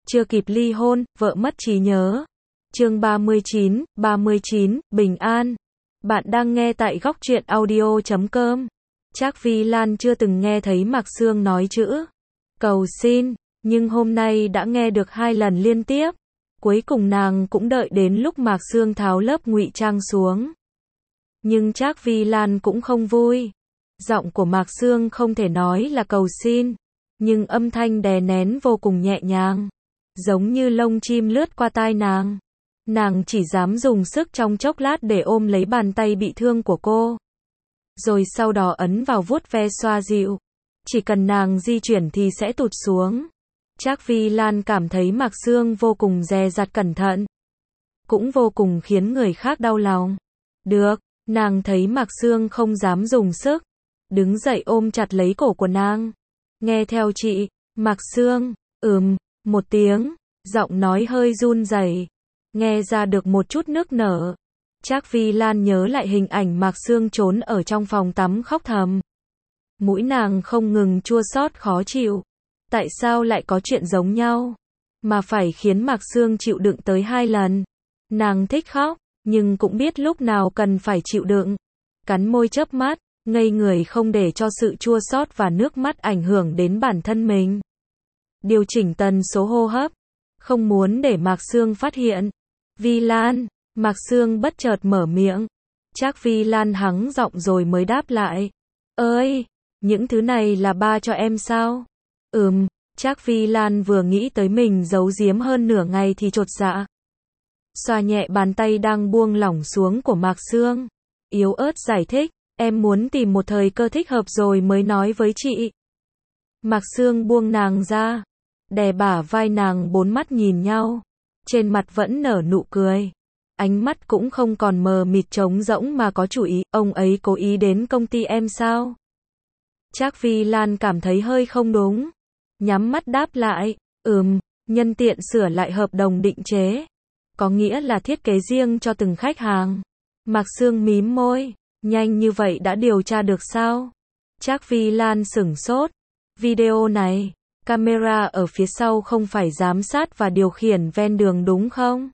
chưa kịp ly hôn, vợ mất trí nhớ. Chương 39, Bình An. Bạn đang nghe tại góc truyện audio.com. Trác Vi Lan chưa từng nghe thấy Mạc Sương nói chữ cầu xin, nhưng hôm nay đã nghe được 2 lần liên tiếp. Cuối cùng nàng cũng đợi đến lúc Mạc Sương tháo lớp ngụy trang xuống. Nhưng Trác Vi Lan cũng không vui. Giọng của Mạc Sương không thể nói là cầu xin, nhưng âm thanh đè nén vô cùng nhẹ nhàng, giống như lông chim lướt qua tai nàng. Nàng chỉ dám dùng sức trong chốc lát để ôm lấy bàn tay bị thương của cô, rồi sau đó ấn vào vuốt ve xoa dịu. Chỉ cần nàng di chuyển thì sẽ tụt xuống. Trác Vi Lan cảm thấy Mạc Sương vô cùng dè dặt cẩn thận, cũng vô cùng khiến người khác đau lòng. Được, nàng thấy Mạc Sương không dám dùng sức, đứng dậy ôm chặt lấy cổ của nàng. Nghe theo chị. Mạc Sương, một tiếng, giọng nói hơi run rẩy, nghe ra được một chút nức nở. Trác Vi Lan nhớ lại hình ảnh Mạc Sương trốn ở trong phòng tắm khóc thầm. Mũi nàng không ngừng chua xót khó chịu. Tại sao lại có chuyện giống nhau, mà phải khiến Mạc Sương chịu đựng tới 2 lần. Nàng thích khóc, nhưng cũng biết lúc nào cần phải chịu đựng. Cắn môi chớp mắt, ngây người không để cho sự chua xót và nước mắt ảnh hưởng đến bản thân mình. Điều chỉnh tần số hô hấp, không muốn để Mạc Sương phát hiện. Vi Lan, Mạc Sương bất chợt mở miệng. Trác Vi Lan hắng giọng rồi mới đáp lại. Ơi, những thứ này là ba cho em sao? Trác Vi Lan vừa nghĩ tới mình giấu giếm hơn nửa ngày thì chột dạ. Xoa nhẹ bàn tay đang buông lỏng xuống của Mạc Sương, yếu ớt giải thích, em muốn tìm một thời cơ thích hợp rồi mới nói với chị. Mạc Sương buông nàng ra, đè bả vai nàng, 4 mắt nhìn nhau, trên mặt vẫn nở nụ cười. Ánh mắt cũng không còn mờ mịt trống rỗng mà có chủ ý. Ông ấy cố ý đến công ty em sao? Trác Vi Lan cảm thấy hơi không đúng, nhắm mắt đáp lại, nhân tiện sửa lại hợp đồng định chế. Có nghĩa là thiết kế riêng cho từng khách hàng. Mạc Sương mím môi, nhanh như vậy đã điều tra được sao? Trác Vi Lan sửng sốt. Video này, camera ở phía sau không phải giám sát và điều khiển ven đường đúng không?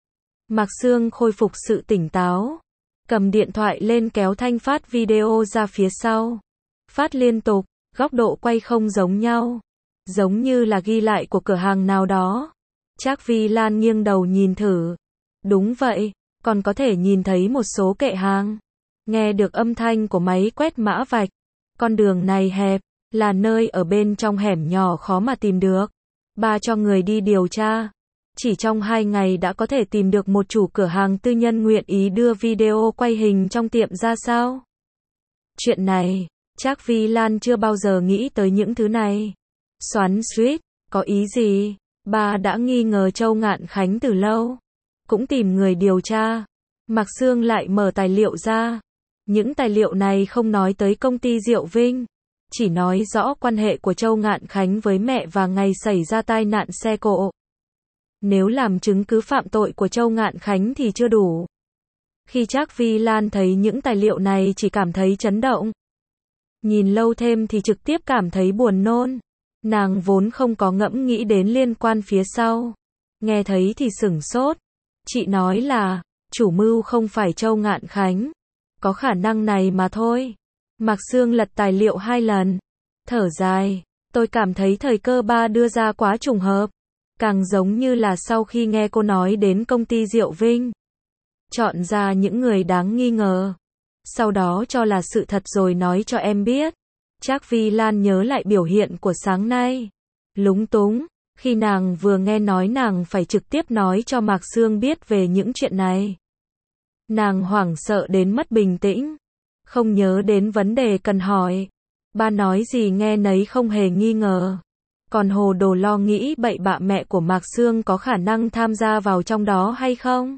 Mạc Sương khôi phục sự tỉnh táo, cầm điện thoại lên kéo thanh phát video ra phía sau. Phát liên tục, góc độ quay không giống nhau, giống như là ghi lại của cửa hàng nào đó. Trác Vi Lan nghiêng đầu nhìn thử. Đúng vậy, còn có thể nhìn thấy một số kệ hàng. Nghe được âm thanh của máy quét mã vạch. Con đường này hẹp, là nơi ở bên trong hẻm nhỏ khó mà tìm được. Ba cho người đi điều tra. Chỉ trong 2 ngày đã có thể tìm được một chủ cửa hàng tư nhân nguyện ý đưa video quay hình trong tiệm ra sao? Chuyện này, Trác Vi Lan chưa bao giờ nghĩ tới những thứ này. Xoắn xuýt, có ý gì? Ba đã nghi ngờ Châu Ngạn Khánh từ lâu, cũng tìm người điều tra. Mạc Sương lại mở tài liệu ra. Những tài liệu này không nói tới công ty Diệu Vinh, chỉ nói rõ quan hệ của Châu Ngạn Khánh với mẹ và ngày xảy ra tai nạn xe cộ. Nếu làm chứng cứ phạm tội của Châu Ngạn Khánh thì chưa đủ. Khi Trác Vi Lan thấy những tài liệu này chỉ cảm thấy chấn động. Nhìn lâu thêm thì trực tiếp cảm thấy buồn nôn. Nàng vốn không có ngẫm nghĩ đến liên quan phía sau. Nghe thấy thì sửng sốt. Chị nói là, chủ mưu không phải Châu Ngạn Khánh. Có khả năng này mà thôi. Mạc Sương lật tài liệu 2 lần. Thở dài, tôi cảm thấy thời cơ ba đưa ra quá trùng hợp. Càng giống như là sau khi nghe cô nói đến công ty Diệu Vinh, chọn ra những người đáng nghi ngờ, sau đó cho là sự thật rồi nói cho em biết. Trác Vi Lan nhớ lại biểu hiện của sáng nay, lúng túng. Khi nàng vừa nghe nói nàng phải trực tiếp nói cho Mạc Sương biết về những chuyện này, nàng hoảng sợ đến mất bình tĩnh, không nhớ đến vấn đề cần hỏi. Ba nói gì nghe nấy không hề nghi ngờ, còn hồ đồ lo nghĩ bậy bạ mẹ của Mạc Sương có khả năng tham gia vào trong đó hay không.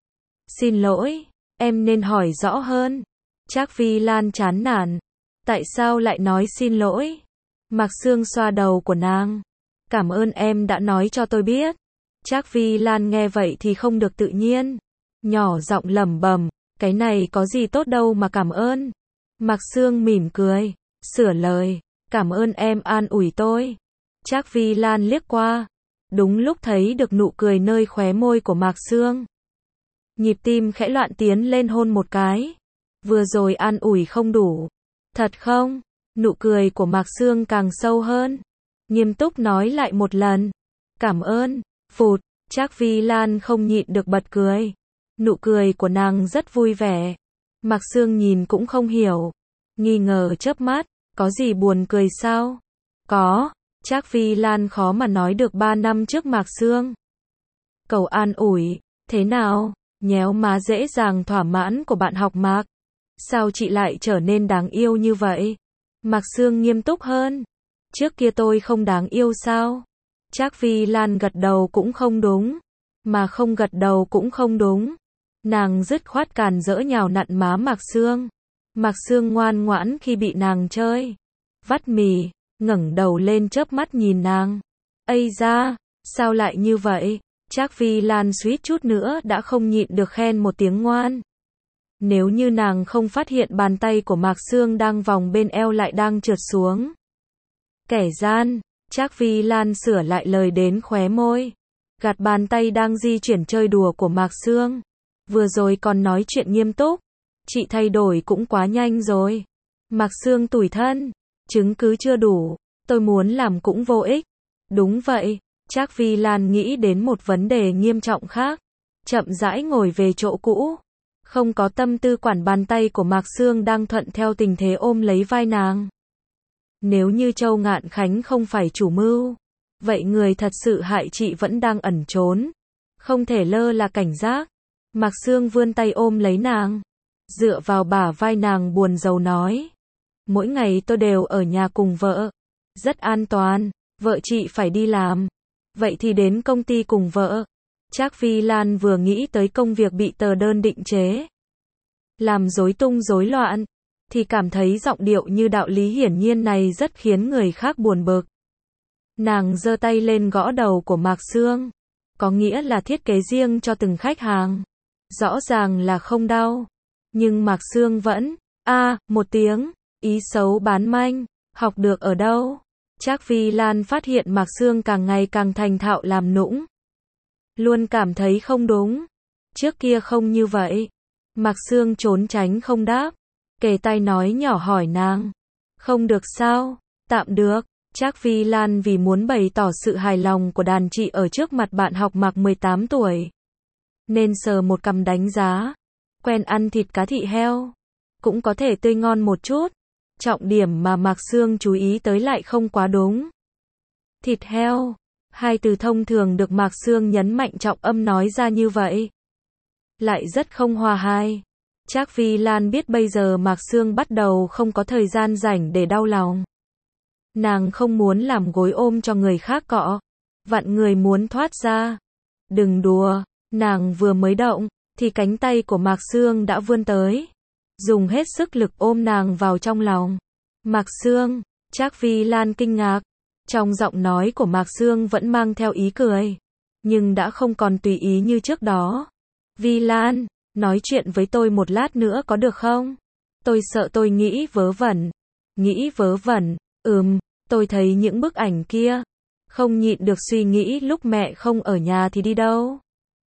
Xin lỗi, em nên hỏi rõ hơn. Trác Vi Lan chán nản. Tại sao lại nói xin lỗi? Mạc Sương xoa đầu của nàng. Cảm ơn em đã nói cho tôi biết. Trác Vi Lan nghe vậy thì không được tự nhiên, nhỏ giọng lẩm bẩm, cái này có gì tốt đâu mà cảm ơn. Mạc Sương mỉm cười, sửa lời, cảm ơn em an ủi tôi. Trác Vi Lan liếc qua, đúng lúc thấy được nụ cười nơi khóe môi của Mạc Sương. Nhịp tim khẽ loạn tiến lên hôn một cái. Vừa rồi an ủi không đủ. Thật không? Nụ cười của Mạc Sương càng sâu hơn. Nghiêm túc nói lại một lần. Cảm ơn. Phụt, Trác Vi Lan không nhịn được bật cười. Nụ cười của nàng rất vui vẻ. Mạc Sương nhìn cũng không hiểu. Nghi ngờ chớp mắt. Có gì buồn cười sao? Có. Trác Vi Lan khó mà nói được 3 năm trước Mạc Sương. Cầu an ủi. Thế nào? Nhéo má dễ dàng thỏa mãn của bạn học Mạc. Sao chị lại trở nên đáng yêu như vậy? Mạc Sương nghiêm túc hơn. Trước kia tôi không đáng yêu sao? Trác Vi Lan gật đầu cũng không đúng. Mà không gật đầu cũng không đúng. Nàng dứt khoát càn rỡ nhào nặn má Mạc Sương. Mạc Sương ngoan ngoãn khi bị nàng chơi. Vắt mì, ngẩng đầu lên chớp mắt nhìn nàng. Ây da, sao lại như vậy? Trác Vi Lan suýt chút nữa đã không nhịn được khen một tiếng ngoan. Nếu như nàng không phát hiện bàn tay của Mạc Sương đang vòng bên eo lại đang trượt xuống. Kẻ gian, Trác Vi Lan sửa lại lời đến khóe môi. Gạt bàn tay đang di chuyển chơi đùa của Mạc Sương. Vừa rồi còn nói chuyện nghiêm túc. Chị thay đổi cũng quá nhanh rồi. Mạc Sương tủi thân. Chứng cứ chưa đủ. Tôi muốn làm cũng vô ích. Đúng vậy. Trác Vi Lan nghĩ đến một vấn đề nghiêm trọng khác. Chậm rãi ngồi về chỗ cũ. Không có tâm tư quản bàn tay của Mạc Sương đang thuận theo tình thế ôm lấy vai nàng. Nếu như Châu Ngạn Khánh không phải chủ mưu, vậy người thật sự hại chị vẫn đang ẩn trốn. Không thể lơ là cảnh giác. Mạc Sương vươn tay ôm lấy nàng. Dựa vào bả vai nàng buồn rầu nói. Mỗi ngày tôi đều ở nhà cùng vợ. Rất an toàn. Vợ chị phải đi làm. Vậy thì đến công ty cùng vợ. Trác Vi Lan vừa nghĩ tới công việc bị tờ đơn định chế làm rối tung rối loạn, thì cảm thấy giọng điệu như đạo lý hiển nhiên này rất khiến người khác buồn bực. Nàng giơ tay lên gõ đầu của Mạc Sương. Có nghĩa là thiết kế riêng cho từng khách hàng. Rõ ràng là không đau. Nhưng Mạc Sương vẫn, một tiếng, ý xấu bán manh, học được ở đâu? Trác Vi Lan phát hiện Mạc Sương càng ngày càng thành thạo làm nũng. Luôn cảm thấy không đúng. Trước kia không như vậy. Mạc Sương trốn tránh không đáp. Kề tai nói nhỏ hỏi nàng. Không được sao? Tạm được. Trác Vi Lan vì muốn bày tỏ sự hài lòng của đàn chị ở trước mặt bạn học Mạc 18 tuổi. Nên sờ một cằm đánh giá. Quen ăn thịt cá thị heo. Cũng có thể tươi ngon một chút. Trọng điểm mà Mạc Sương chú ý tới lại không quá đúng. Thịt heo. Hai từ thông thường được Mạc Sương nhấn mạnh trọng âm nói ra như vậy. Lại rất không hòa hai. Trác Vi Lan biết bây giờ Mạc Sương bắt đầu không có thời gian rảnh để đau lòng. Nàng không muốn làm gối ôm cho người khác cọ. Vặn người muốn thoát ra. Đừng đùa. Nàng vừa mới động, thì cánh tay của Mạc Sương đã vươn tới. Dùng hết sức lực ôm nàng vào trong lòng. Mạc Sương, Trác Vi Lan kinh ngạc. Trong giọng nói của Mạc Sương vẫn mang theo ý cười. Nhưng đã không còn tùy ý như trước đó. Vi Lan, nói chuyện với tôi một lát nữa có được không? Tôi sợ tôi nghĩ vớ vẩn. Nghĩ vớ vẩn, tôi thấy những bức ảnh kia. Không nhịn được suy nghĩ lúc mẹ không ở nhà thì đi đâu.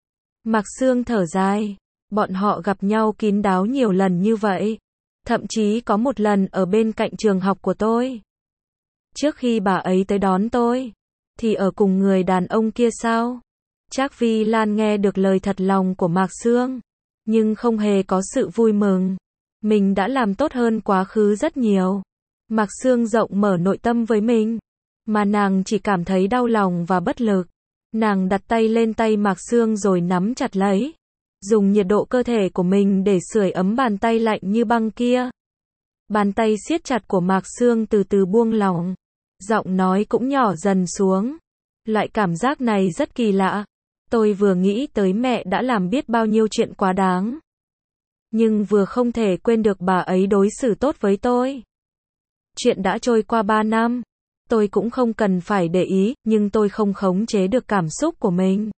Mạc Sương thở dài. Bọn họ gặp nhau kín đáo nhiều lần như vậy. Thậm chí có một lần ở bên cạnh trường học của tôi. Trước khi bà ấy tới đón tôi, thì ở cùng người đàn ông kia sao? Trác Vi Lan nghe được lời thật lòng của Mạc Sương, nhưng không hề có sự vui mừng. Mình đã làm tốt hơn quá khứ rất nhiều. Mạc Sương rộng mở nội tâm với mình, mà nàng chỉ cảm thấy đau lòng và bất lực. Nàng đặt tay lên tay Mạc Sương rồi nắm chặt lấy. Dùng nhiệt độ cơ thể của mình để sưởi ấm bàn tay lạnh như băng kia. Bàn tay siết chặt của Mạc Sương từ từ buông lỏng. Giọng nói cũng nhỏ dần xuống. Loại cảm giác này rất kỳ lạ. Tôi vừa nghĩ tới mẹ đã làm biết bao nhiêu chuyện quá đáng. Nhưng vừa không thể quên được bà ấy đối xử tốt với tôi. Chuyện đã trôi qua 3 năm. Tôi cũng không cần phải để ý, nhưng tôi không khống chế được cảm xúc của mình.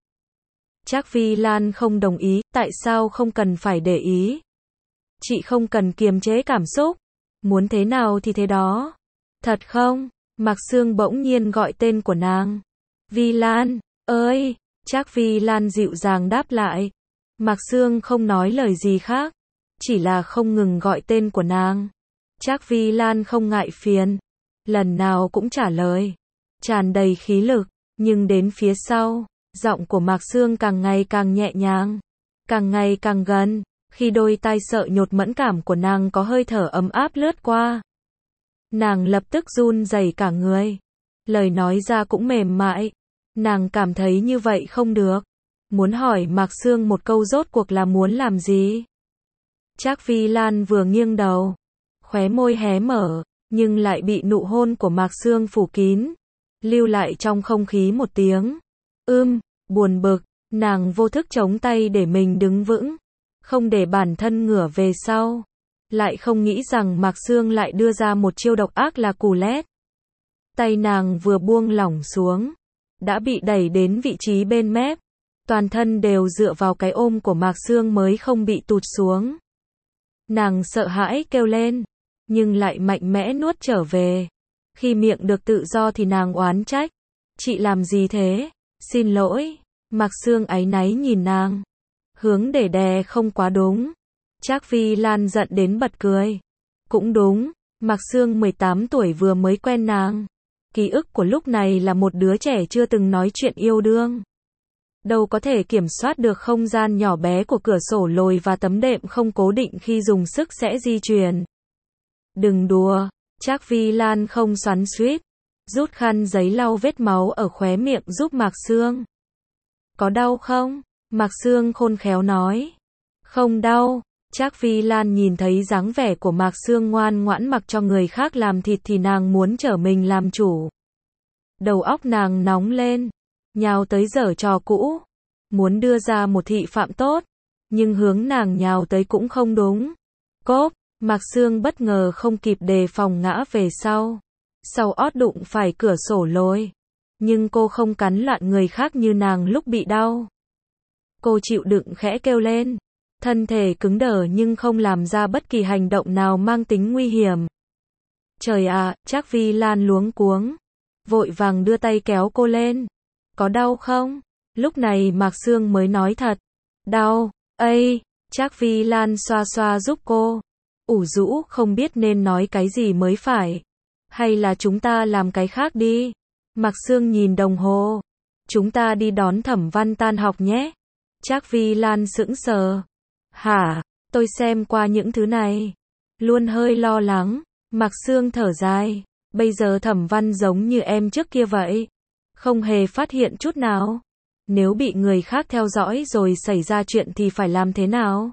Trác Vi Lan không đồng ý, tại sao không cần phải để ý? Chị không cần kiềm chế cảm xúc. Muốn thế nào thì thế đó. Thật không? Mạc Sương bỗng nhiên gọi tên của nàng. Vi Lan, ơi, Trác Vi Lan dịu dàng đáp lại. Mạc Sương không nói lời gì khác, chỉ là không ngừng gọi tên của nàng. Trác Vi Lan không ngại phiền, lần nào cũng trả lời, tràn đầy khí lực, nhưng đến phía sau, giọng của Mạc Sương càng ngày càng nhẹ nhàng, càng ngày càng gần, khi đôi tai sợ nhột mẫn cảm của nàng có hơi thở ấm áp lướt qua. Nàng lập tức run rẩy cả người, lời nói ra cũng mềm mại, nàng cảm thấy như vậy không được, muốn hỏi Mạc Sương một câu rốt cuộc là muốn làm gì. Trác Vi Lan vừa nghiêng đầu, khóe môi hé mở, nhưng lại bị nụ hôn của Mạc Sương phủ kín, lưu lại trong không khí một tiếng buồn bực, nàng vô thức chống tay để mình đứng vững, không để bản thân ngửa về sau, lại không nghĩ rằng Mạc Sương lại đưa ra một chiêu độc ác là cù lét. Tay nàng vừa buông lỏng xuống, đã bị đẩy đến vị trí bên mép, toàn thân đều dựa vào cái ôm của Mạc Sương mới không bị tụt xuống. Nàng sợ hãi kêu lên, nhưng lại mạnh mẽ nuốt trở về. Khi miệng được tự do thì nàng oán trách, chị làm gì thế? Xin lỗi. Mạc Sương áy náy nhìn nàng, hướng để đè không quá đúng. Trác Vi Lan giận đến bật cười. Cũng đúng, Mạc Sương 18 tuổi vừa mới quen nàng. Ký ức của lúc này là một đứa trẻ chưa từng nói chuyện yêu đương. Đâu có thể kiểm soát được không gian nhỏ bé của cửa sổ lồi và tấm đệm không cố định khi dùng sức sẽ di chuyển. Đừng đùa, Trác Vi Lan không xoắn xuýt, rút khăn giấy lau vết máu ở khóe miệng giúp Mạc Sương. Có đau không? Mạc Sương khôn khéo nói. Không đau. Trác Vi Lan nhìn thấy dáng vẻ của Mạc Sương ngoan ngoãn mặc cho người khác làm thịt thì nàng muốn trở mình làm chủ. Đầu óc nàng nóng lên, nhào tới giở trò cũ, muốn đưa ra một thị phạm tốt, nhưng hướng nàng nhào tới cũng không đúng. Cốp, Mạc Sương bất ngờ không kịp đề phòng ngã về sau. Sau ót đụng phải cửa sổ lồi, nhưng cô không cắn loạn người khác như nàng lúc bị đau. Cô chịu đựng khẽ kêu lên, thân thể cứng đờ nhưng không làm ra bất kỳ hành động nào mang tính nguy hiểm. Trời ạ, Trác Vi Lan luống cuống, vội vàng đưa tay kéo cô lên. Có đau không? Lúc này Mạc Sương mới nói thật. Đau, ây, Trác Vi Lan xoa xoa giúp cô. Ủ rũ không biết nên nói cái gì mới phải. Hay là chúng ta làm cái khác đi. Mạc Sương nhìn đồng hồ. Chúng ta đi đón Thẩm Văn tan học nhé. Trác Vi Lan sững sờ. Hả, tôi xem qua những thứ này. Luôn hơi lo lắng. Mạc Sương thở dài. Bây giờ Thẩm Văn giống như em trước kia vậy. Không hề phát hiện chút nào. Nếu bị người khác theo dõi rồi xảy ra chuyện thì phải làm thế nào?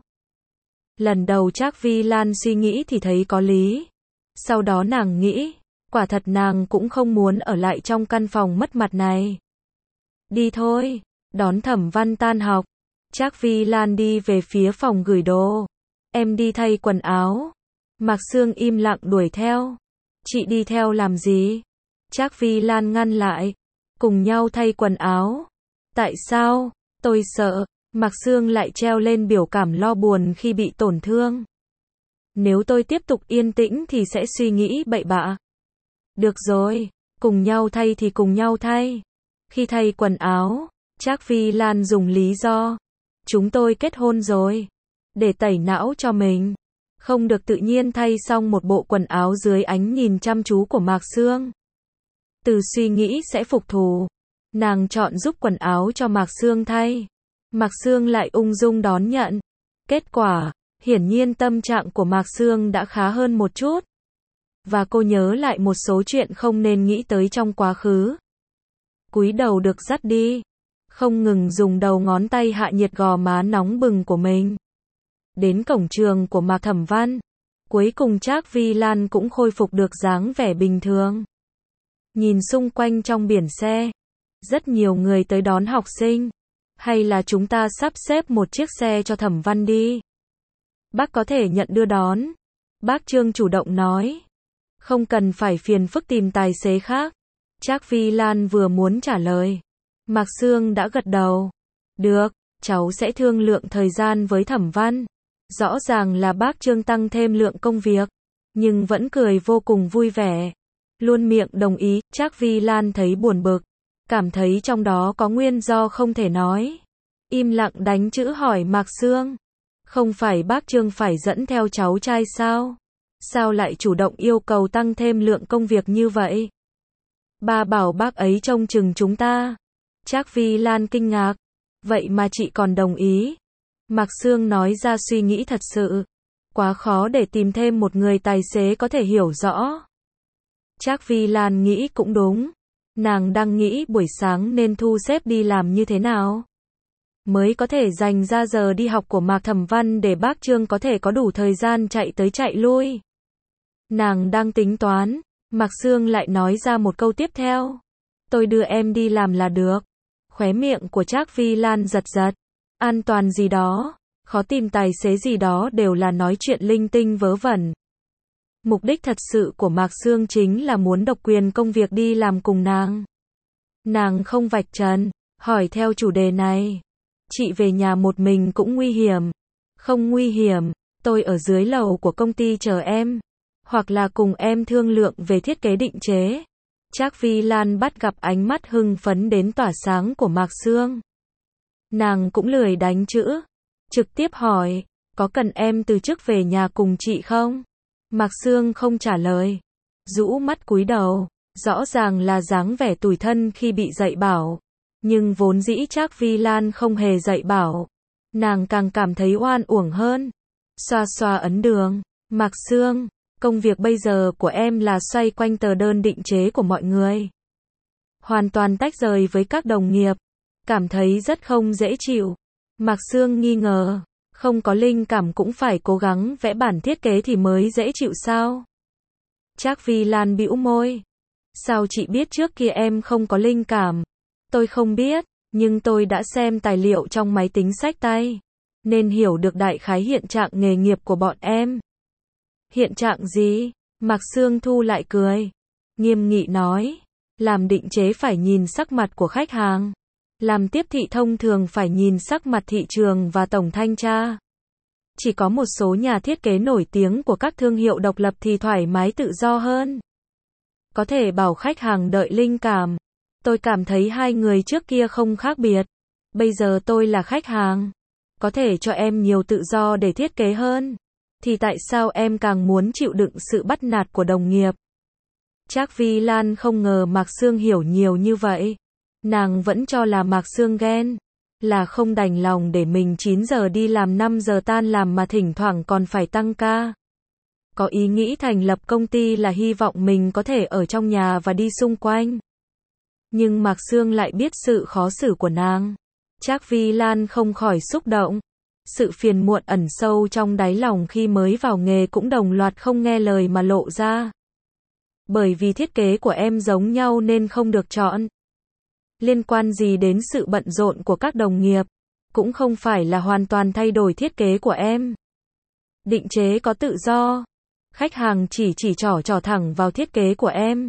Lần đầu Trác Vi Lan suy nghĩ thì thấy có lý. Sau đó nàng nghĩ, quả thật nàng cũng không muốn ở lại trong căn phòng mất mặt này. Đi thôi, đón Thẩm Văn tan học. Trác Vi Lan đi về phía phòng gửi đồ. Em đi thay quần áo. Mạc Sương im lặng đuổi theo. Chị đi theo làm gì? Trác Vi Lan ngăn lại. Cùng nhau thay quần áo. Tại sao? Tôi sợ. Mạc Sương lại treo lên biểu cảm lo buồn khi bị tổn thương. Nếu tôi tiếp tục yên tĩnh thì sẽ suy nghĩ bậy bạ. Được rồi, cùng nhau thay thì cùng nhau thay. Khi thay quần áo, Trác Vi Lan dùng lý do. Chúng tôi kết hôn rồi. Để tẩy não cho mình. Không được tự nhiên thay xong một bộ quần áo dưới ánh nhìn chăm chú của Mạc Sương. Từ suy nghĩ sẽ phục thù, nàng chọn giúp quần áo cho Mạc Sương thay. Mạc Sương lại ung dung đón nhận. Kết quả, hiển nhiên tâm trạng của Mạc Sương đã khá hơn một chút. Và cô nhớ lại một số chuyện không nên nghĩ tới trong quá khứ. Cúi đầu được dắt đi, không ngừng dùng đầu ngón tay hạ nhiệt gò má nóng bừng của mình. Đến cổng trường của Mạc Thẩm Văn, cuối cùng Trác Vi Lan cũng khôi phục được dáng vẻ bình thường. Nhìn xung quanh trong biển xe, rất nhiều người tới đón học sinh. Hay là chúng ta sắp xếp một chiếc xe cho Thẩm Văn đi. Bác có thể nhận đưa đón. Bác Trương chủ động nói. Không cần phải phiền phức tìm tài xế khác. Trác Vi Lan vừa muốn trả lời. Mạc Sương đã gật đầu. Được, cháu sẽ thương lượng thời gian với Thẩm Văn. Rõ ràng là bác Trương tăng thêm lượng công việc, nhưng vẫn cười vô cùng vui vẻ. Luôn miệng đồng ý. Trác Vi Lan thấy buồn bực. cảm thấy trong đó có nguyên do không thể nói. Im lặng đánh chữ hỏi Mạc Sương. Không phải bác Trương phải dẫn theo cháu trai sao? Sao lại chủ động yêu cầu tăng thêm lượng công việc như vậy? Ba bảo bác ấy trông chừng chúng ta. Trác Vi Lan kinh ngạc. Vậy mà chị còn đồng ý. Mạc Sương nói ra suy nghĩ thật sự. Quá khó để tìm thêm một người tài xế có thể hiểu rõ. Trác Vi Lan nghĩ cũng đúng. Nàng đang nghĩ buổi sáng nên thu xếp đi làm như thế nào. Mới có thể dành ra giờ đi học của Mạc Thẩm Văn để bác Trương có thể có đủ thời gian chạy tới chạy lui. Nàng đang tính toán. Mạc Sương lại nói ra một câu tiếp theo. Tôi đưa em đi làm là được. Khóe miệng của Trác Vi Lan giật giật. An toàn gì đó, khó tìm tài xế gì đó đều là nói chuyện linh tinh vớ vẩn. Mục đích thật sự của Mạc Sương chính là muốn độc quyền công việc đi làm cùng nàng. Nàng không vạch trần, hỏi theo chủ đề này. Chị về nhà một mình cũng nguy hiểm. Không nguy hiểm, tôi ở dưới lầu của công ty chờ em. Hoặc là cùng em thương lượng về thiết kế định chế. Trác Vi Lan bắt gặp ánh mắt hưng phấn đến tỏa sáng của Mạc Sương. Nàng cũng lười đánh chữ. Trực tiếp hỏi, có cần em từ chức về nhà cùng chị không? Mạc Sương không trả lời. Rũ mắt cúi đầu. Rõ ràng là dáng vẻ tủi thân khi bị dạy bảo. Nhưng vốn dĩ Trác Vi Lan không hề dạy bảo. Nàng càng cảm thấy oan uổng hơn. Xoa xoa ấn đường. Mạc Sương, công việc bây giờ của em là xoay quanh tờ đơn định chế của mọi người. Hoàn toàn tách rời với các đồng nghiệp. Cảm thấy rất không dễ chịu. Mạc Sương nghi ngờ. Không có linh cảm cũng phải cố gắng vẽ bản thiết kế thì mới dễ chịu sao? Trác Vi Lan bĩu môi. Sao chị biết trước kia em không có linh cảm? Tôi không biết, nhưng tôi đã xem tài liệu trong máy tính xách tay. Nên hiểu được đại khái hiện trạng nghề nghiệp của bọn em. Hiện trạng gì? Mạc Sương thu lại cười. Nghiêm nghị nói. Làm định chế phải nhìn sắc mặt của khách hàng. Làm tiếp thị thông thường phải nhìn sắc mặt thị trường và tổng thanh tra. Chỉ có một số nhà thiết kế nổi tiếng của các thương hiệu độc lập thì thoải mái tự do hơn. Có thể bảo khách hàng đợi linh cảm. Tôi cảm thấy hai người trước kia không khác biệt. Bây giờ tôi là khách hàng. Có thể cho em nhiều tự do để thiết kế hơn. Thì tại sao em càng muốn chịu đựng sự bắt nạt của đồng nghiệp? Trác Vi Lan không ngờ Mạc Sương hiểu nhiều như vậy. Nàng vẫn cho là Mạc Sương ghen. Là không đành lòng để mình 9 giờ đi làm 5 giờ tan làm mà thỉnh thoảng còn phải tăng ca. Có ý nghĩ thành lập công ty là hy vọng mình có thể ở trong nhà và đi xung quanh. Nhưng Mạc Sương lại biết sự khó xử của nàng. Trác Vi Lan không khỏi xúc động. Sự phiền muộn ẩn sâu trong đáy lòng khi mới vào nghề cũng đồng loạt không nghe lời mà lộ ra. Bởi vì thiết kế của em giống nhau nên không được chọn. Liên quan gì đến sự bận rộn của các đồng nghiệp. Cũng không phải là hoàn toàn thay đổi thiết kế của em. Định chế có tự do. Khách hàng chỉ trỏ thẳng vào thiết kế của em.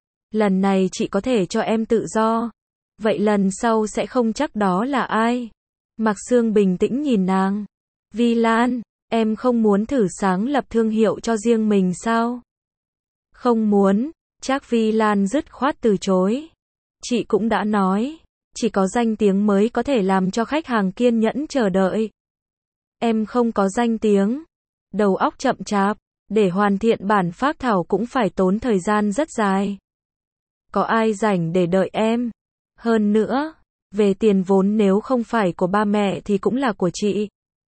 Lần này chị có thể cho em tự do. Vậy lần sau sẽ không chắc đó là ai. Mạc Sương bình tĩnh nhìn nàng. Vi Lan, em không muốn thử sáng lập thương hiệu cho riêng mình sao? Không muốn. Trác Vi Lan dứt khoát từ chối. Chị cũng đã nói. Chỉ có danh tiếng mới có thể làm cho khách hàng kiên nhẫn chờ đợi. Em không có danh tiếng. Đầu óc chậm chạp. Để hoàn thiện bản phác thảo cũng phải tốn thời gian rất dài. Có ai rảnh để đợi em? Hơn nữa, về tiền vốn nếu không phải của ba mẹ thì cũng là của chị.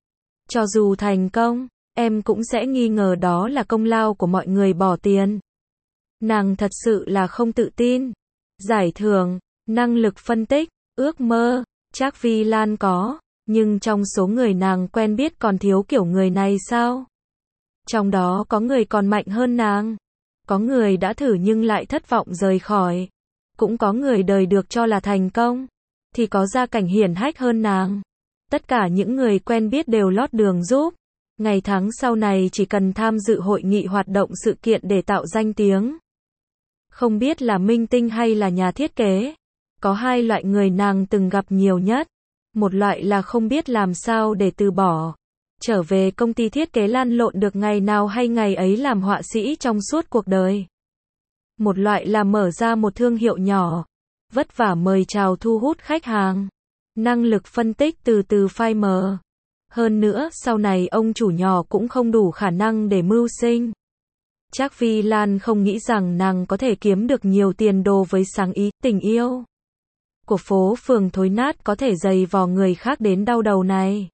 Cho dù thành công, em cũng sẽ nghi ngờ đó là công lao của mọi người bỏ tiền. Nàng thật sự là không tự tin. Giải thưởng, năng lực phân tích, ước mơ, Trác Vi Lan có, nhưng trong số người nàng quen biết còn thiếu kiểu người này sao? Trong đó có người còn mạnh hơn nàng. Có người đã thử nhưng lại thất vọng rời khỏi. Cũng có người đời được cho là thành công. Thì có gia cảnh hiển hách hơn nàng. Tất cả những người quen biết đều lót đường giúp. Ngày tháng sau này chỉ cần tham dự hội nghị hoạt động sự kiện để tạo danh tiếng. Không biết là minh tinh hay là nhà thiết kế. Có hai loại người nàng từng gặp nhiều nhất. Một loại là không biết làm sao để từ bỏ. Trở về công ty thiết kế lăn lộn được ngày nào hay ngày ấy làm họa sĩ trong suốt cuộc đời. Một loại là mở ra một thương hiệu nhỏ. vất vả mời chào thu hút khách hàng. Năng lực phân tích từ từ phai mờ. Hơn nữa, sau này ông chủ nhỏ cũng không đủ khả năng để mưu sinh. Trác Vi Lan không nghĩ rằng nàng có thể kiếm được nhiều tiền đồ với sáng ý, tình yêu của phố phường thối nát có thể giày vò người khác đến đau đầu này.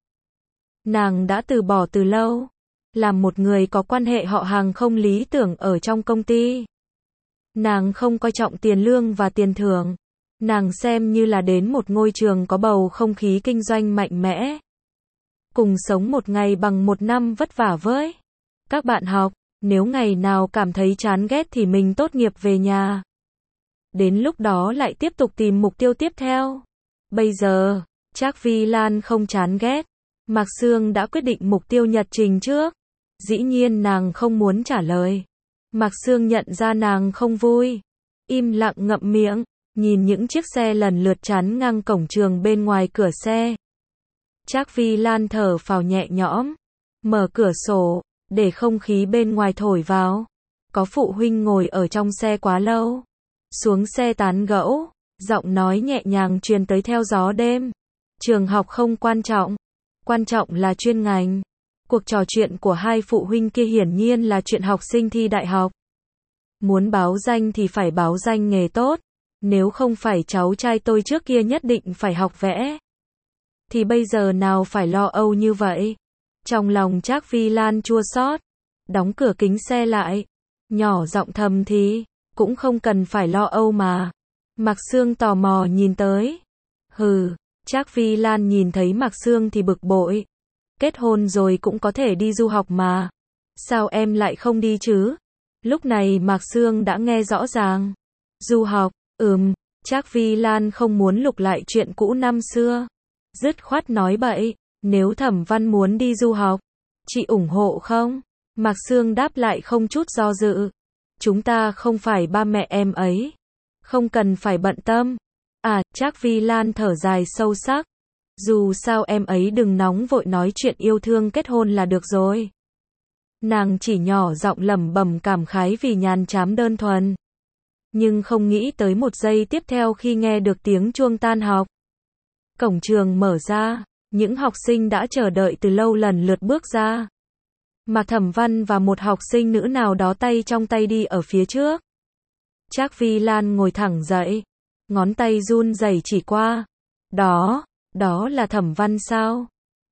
Nàng đã từ bỏ từ lâu. Làm một người có quan hệ họ hàng không lý tưởng ở trong công ty. Nàng không coi trọng tiền lương và tiền thưởng. Nàng xem như là đến một ngôi trường có bầu không khí kinh doanh mạnh mẽ. Cùng sống một ngày bằng một năm vất vả với các bạn học. Nếu ngày nào cảm thấy chán ghét thì mình tốt nghiệp về nhà. Đến lúc đó lại tiếp tục tìm mục tiêu tiếp theo. Bây giờ, Trác Vi Lan không chán ghét. Mạc Sương đã quyết định mục tiêu nhật trình trước. Dĩ nhiên nàng không muốn trả lời. Mạc Sương nhận ra nàng không vui. Im lặng ngậm miệng, nhìn những chiếc xe lần lượt chắn ngang cổng trường bên ngoài cửa xe. Trác Vi Lan thở phào nhẹ nhõm. Mở cửa sổ, để không khí bên ngoài thổi vào. Có phụ huynh ngồi ở trong xe quá lâu. Xuống xe tán gẫu, giọng nói nhẹ nhàng truyền tới theo gió đêm. Trường học không quan trọng. Quan trọng là chuyên ngành. Cuộc trò chuyện của hai phụ huynh kia hiển nhiên là chuyện học sinh thi đại học. Muốn báo danh thì phải báo danh nghề tốt. Nếu không phải cháu trai tôi trước kia nhất định phải học vẽ. Thì bây giờ nào phải lo âu như vậy. Trong lòng Trác Vi Lan chua xót. Đóng cửa kính xe lại. Nhỏ giọng thầm thì. Cũng không cần phải lo âu mà. Mạc Sương tò mò nhìn tới. Hừ. Trác Vi Lan nhìn thấy Mạc Sương thì bực bội. Kết hôn rồi cũng có thể đi du học mà. Sao em lại không đi chứ? Lúc này Mạc Sương đã nghe rõ ràng. Du học, Trác Vi Lan không muốn lục lại chuyện cũ năm xưa. Dứt khoát nói bậy, nếu Thẩm Văn muốn đi du học, chị ủng hộ không? Mạc Sương đáp lại không chút do dự. Chúng ta không phải ba mẹ em ấy. Không cần phải bận tâm. Trác Vi Lan thở dài sâu sắc. Dù sao em ấy đừng nóng vội nói chuyện yêu thương kết hôn là được rồi. Nàng chỉ nhỏ giọng lẩm bẩm cảm khái vì nhàn chán đơn thuần. Nhưng không nghĩ tới một giây tiếp theo khi nghe được tiếng chuông tan học. Cổng trường mở ra, những học sinh đã chờ đợi từ lâu lần lượt bước ra. Mạc Thẩm Văn và một học sinh nữ nào đó tay trong tay đi ở phía trước. Trác Vi Lan ngồi thẳng dậy, ngón tay run rẩy chỉ qua. Đó là Thẩm Văn sao?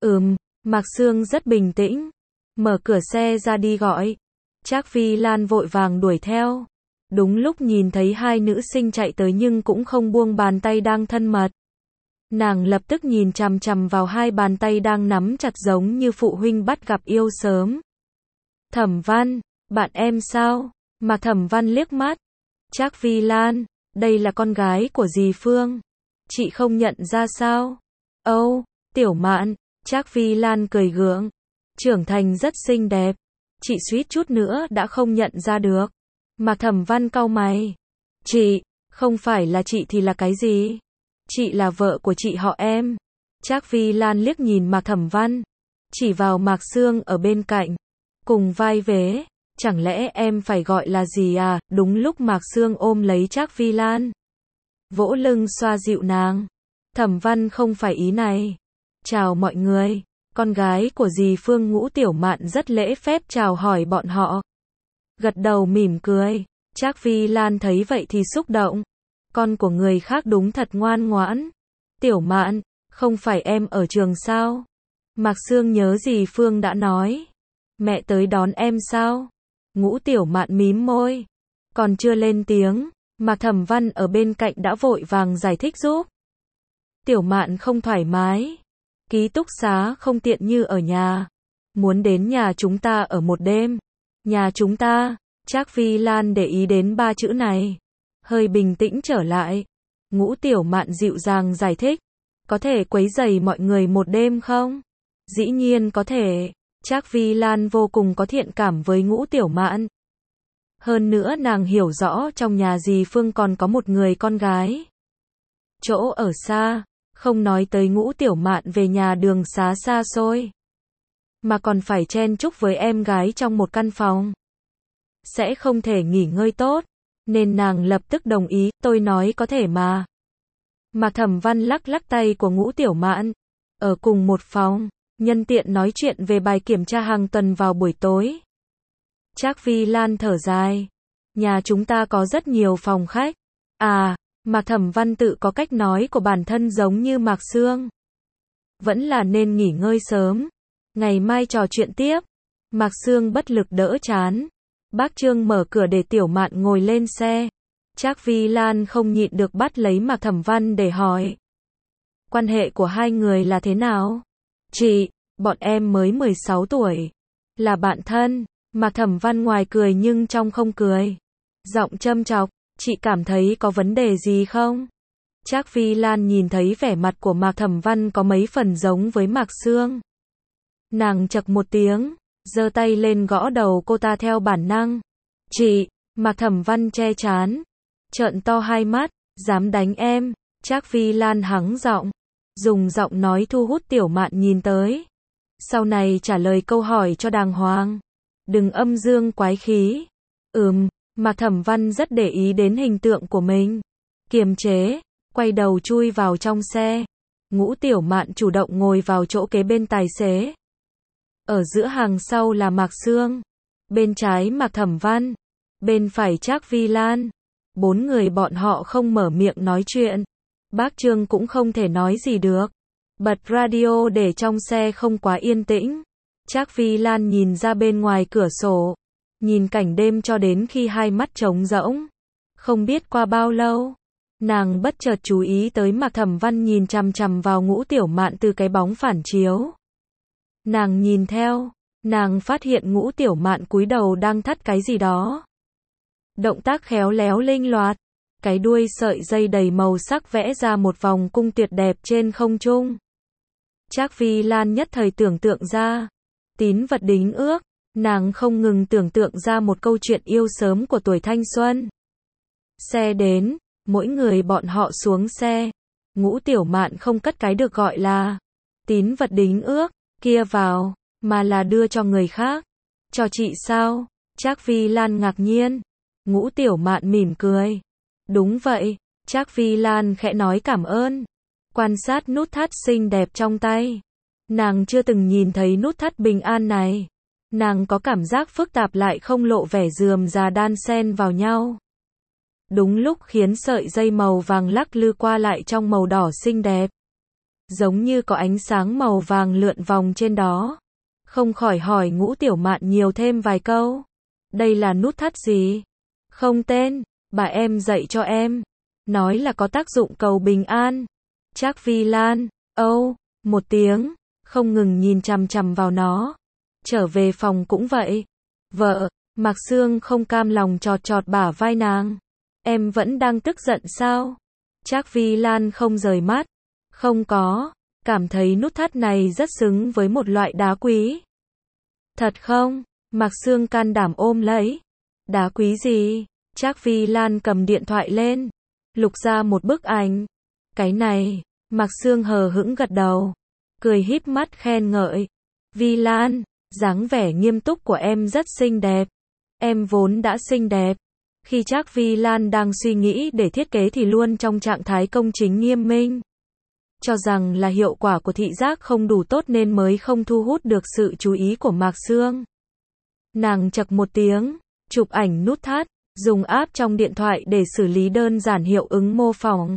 Mạc Sương rất bình tĩnh, mở cửa xe ra đi gọi. Trác Vi Lan vội vàng đuổi theo. Đúng lúc nhìn thấy hai nữ sinh chạy tới nhưng cũng không buông bàn tay đang thân mật. Nàng lập tức nhìn chằm chằm vào hai bàn tay đang nắm chặt giống như phụ huynh bắt gặp yêu sớm. Thẩm Văn, bạn em sao? Mạc Thẩm Văn liếc mắt. Trác Vi Lan, đây là con gái của dì Phương. Chị không nhận ra sao? Tiểu Mạn. Trác Vi Lan cười gượng. Trưởng thành rất xinh đẹp. Chị suýt chút nữa đã không nhận ra được. Mạc Thẩm Văn cau mày. Chị, không phải là chị thì là cái gì? Chị là vợ của chị họ em. Trác Vi Lan liếc nhìn Mạc Thẩm Văn, chỉ vào Mạc Sương ở bên cạnh. Cùng vai vế, chẳng lẽ em phải gọi là gì à? Đúng lúc Mạc Sương ôm lấy Trác Vi Lan, vỗ lưng xoa dịu nàng. Thẩm Văn không phải ý này. Chào mọi người. Con gái của dì Phương Ngũ Tiểu Mạn rất lễ phép chào hỏi bọn họ. Gật đầu mỉm cười. Trác Vi Lan thấy vậy thì xúc động. Con của người khác đúng thật ngoan ngoãn. Tiểu Mạn, không phải em ở trường sao? Mạc Sương nhớ dì Phương đã nói. Mẹ tới đón em sao? Ngũ Tiểu Mạn mím môi. Còn chưa lên tiếng, Mạc Thẩm Văn ở bên cạnh đã vội vàng giải thích giúp. Tiểu Mạn không thoải mái. Ký túc xá không tiện như ở nhà. Muốn đến nhà chúng ta ở một đêm. Nhà chúng ta. Trác Vi Lan để ý đến ba chữ này. Hơi bình tĩnh trở lại. Ngũ Tiểu Mạn dịu dàng giải thích. Có thể quấy rầy mọi người một đêm không? Dĩ nhiên có thể. Trác Vi Lan vô cùng có thiện cảm với Ngũ Tiểu Mạn. Hơn nữa nàng hiểu rõ trong nhà dì Phương còn có một người con gái. Chỗ ở xa, không nói tới Ngũ Tiểu Mạn về nhà đường xá xa xôi, mà còn phải chen chúc với em gái trong một căn phòng. Sẽ không thể nghỉ ngơi tốt, nên nàng lập tức đồng ý, tôi nói có thể mà. Mạc Thẩm Văn lắc lắc tay của Ngũ Tiểu Mạn. Ở cùng một phòng, nhân tiện nói chuyện về bài kiểm tra hàng tuần vào buổi tối. Trác Vi Lan thở dài. Nhà chúng ta có rất nhiều phòng khách. À, Mạc Thẩm Văn tự có cách nói của bản thân giống như Mạc Sương. Vẫn là nên nghỉ ngơi sớm. Ngày mai trò chuyện tiếp. Mạc Sương bất lực đỡ chán. Bác Trương mở cửa để Tiểu Mạn ngồi lên xe. Trác Vi Lan không nhịn được bắt lấy Mạc Thẩm Văn để hỏi. Quan hệ của hai người là thế nào? Chị, bọn em mới 16 tuổi. Là bạn thân. Mạc Thẩm Văn ngoài cười nhưng trong không cười. Giọng châm chọc, chị cảm thấy có vấn đề gì không? Trác Vi Lan nhìn thấy vẻ mặt của Mạc Thẩm Văn có mấy phần giống với Mạc Sương. Nàng chậc một tiếng, giơ tay lên gõ đầu cô ta theo bản năng. Chị, Mạc Thẩm Văn che chán, trợn to hai mắt, dám đánh em? Trác Vi Lan hắng giọng, dùng giọng nói thu hút Tiểu Mạn nhìn tới. Sau này trả lời câu hỏi cho đàng hoàng, đừng âm dương quái khí. Mạc Thẩm Văn rất để ý đến hình tượng của mình. Kiềm chế, quay đầu chui vào trong xe. Ngũ Tiểu Mạn chủ động ngồi vào chỗ kế bên tài xế. Ở giữa hàng sau là Mạc Sương, bên trái Mạc Thẩm Văn, bên phải Trác Vi Lan. Bốn người bọn họ không mở miệng nói chuyện. Bác Trương cũng không thể nói gì được. Bật radio để trong xe không quá yên tĩnh. Trác Vi Lan nhìn ra bên ngoài cửa sổ, nhìn cảnh đêm cho đến khi hai mắt trống rỗng. Không biết qua bao lâu, nàng bất chợt chú ý tới Mạc Thẩm Văn nhìn chằm chằm vào Ngũ Tiểu Mạn từ cái bóng phản chiếu. Nàng nhìn theo, nàng phát hiện Ngũ Tiểu Mạn cúi đầu đang thắt cái gì đó. Động tác khéo léo linh loạt, cái đuôi sợi dây đầy màu sắc vẽ ra một vòng cung tuyệt đẹp trên không trung. Trác Vi Lan nhất thời tưởng tượng ra tín vật đính ước, nàng không ngừng tưởng tượng ra một câu chuyện yêu sớm của tuổi thanh xuân. Xe đến, mỗi người bọn họ xuống xe. Ngũ Tiểu Mạn không cất cái được gọi là tín vật đính ước kia vào, mà là đưa cho người khác. Cho chị sao? Trác Vi Lan ngạc nhiên. Ngũ Tiểu Mạn mỉm cười. Đúng vậy. Trác Vi Lan khẽ nói cảm ơn. Quan sát nút thắt xinh đẹp trong tay. Nàng chưa từng nhìn thấy nút thắt bình an này. Nàng có cảm giác phức tạp lại không lộ vẻ rườm rà đan xen vào nhau. Đúng lúc khiến sợi dây màu vàng lắc lư qua lại trong màu đỏ xinh đẹp. Giống như có ánh sáng màu vàng lượn vòng trên đó. Không khỏi hỏi Ngũ Tiểu Mạn nhiều thêm vài câu. Đây là nút thắt gì? Không tên, bà em dạy cho em. Nói là có tác dụng cầu bình an. Trác Vi Lan, một tiếng, không ngừng nhìn chằm chằm vào nó. Trở về phòng cũng vậy. Vợ, Mạc Sương không cam lòng chọt chọt bả vai nàng. Em vẫn đang tức giận sao? Trác Vi Lan không rời mắt. Không có, cảm thấy nút thắt này rất xứng với một loại đá quý. Thật không? Mạc Sương can đảm ôm lấy. Đá quý gì? Trác Vi Lan cầm điện thoại lên, lục ra một bức ảnh. Cái này, Mạc Sương hờ hững gật đầu, cười híp mắt khen ngợi. Vi Lan, dáng vẻ nghiêm túc của em rất xinh đẹp. Em vốn đã xinh đẹp. Khi Trác Vi Lan đang suy nghĩ để thiết kế thì luôn trong trạng thái công chính nghiêm minh. Cho rằng là hiệu quả của thị giác không đủ tốt nên mới không thu hút được sự chú ý của Mạc Sương. Nàng chậc một tiếng, chụp ảnh nút thắt, dùng app trong điện thoại để xử lý đơn giản hiệu ứng mô phỏng.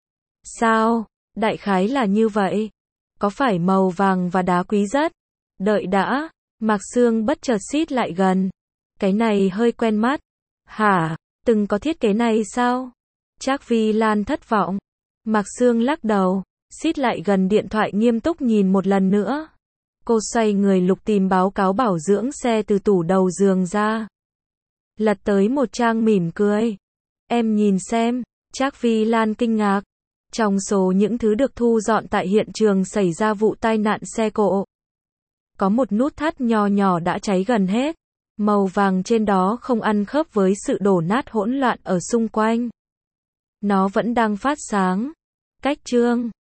Sao? Đại khái là như vậy. Có phải màu vàng và đá quý rất? Đợi đã, Mạc Sương bất chợt xít lại gần. Cái này hơi quen mắt. Hả? Từng có thiết kế này sao? Trác Vi Lan thất vọng. Mạc Sương lắc đầu, xít lại gần điện thoại nghiêm túc nhìn một lần nữa. Cô xoay người lục tìm báo cáo bảo dưỡng xe từ tủ đầu giường ra. Lật tới một trang mỉm cười. Em nhìn xem. Trác Vi Lan kinh ngạc. Trong số những thứ được thu dọn tại hiện trường xảy ra vụ tai nạn xe cộ, có một nút thắt nho nhỏ đã cháy gần hết. Màu vàng trên đó không ăn khớp với sự đổ nát hỗn loạn ở xung quanh. Nó vẫn đang phát sáng. Cách chương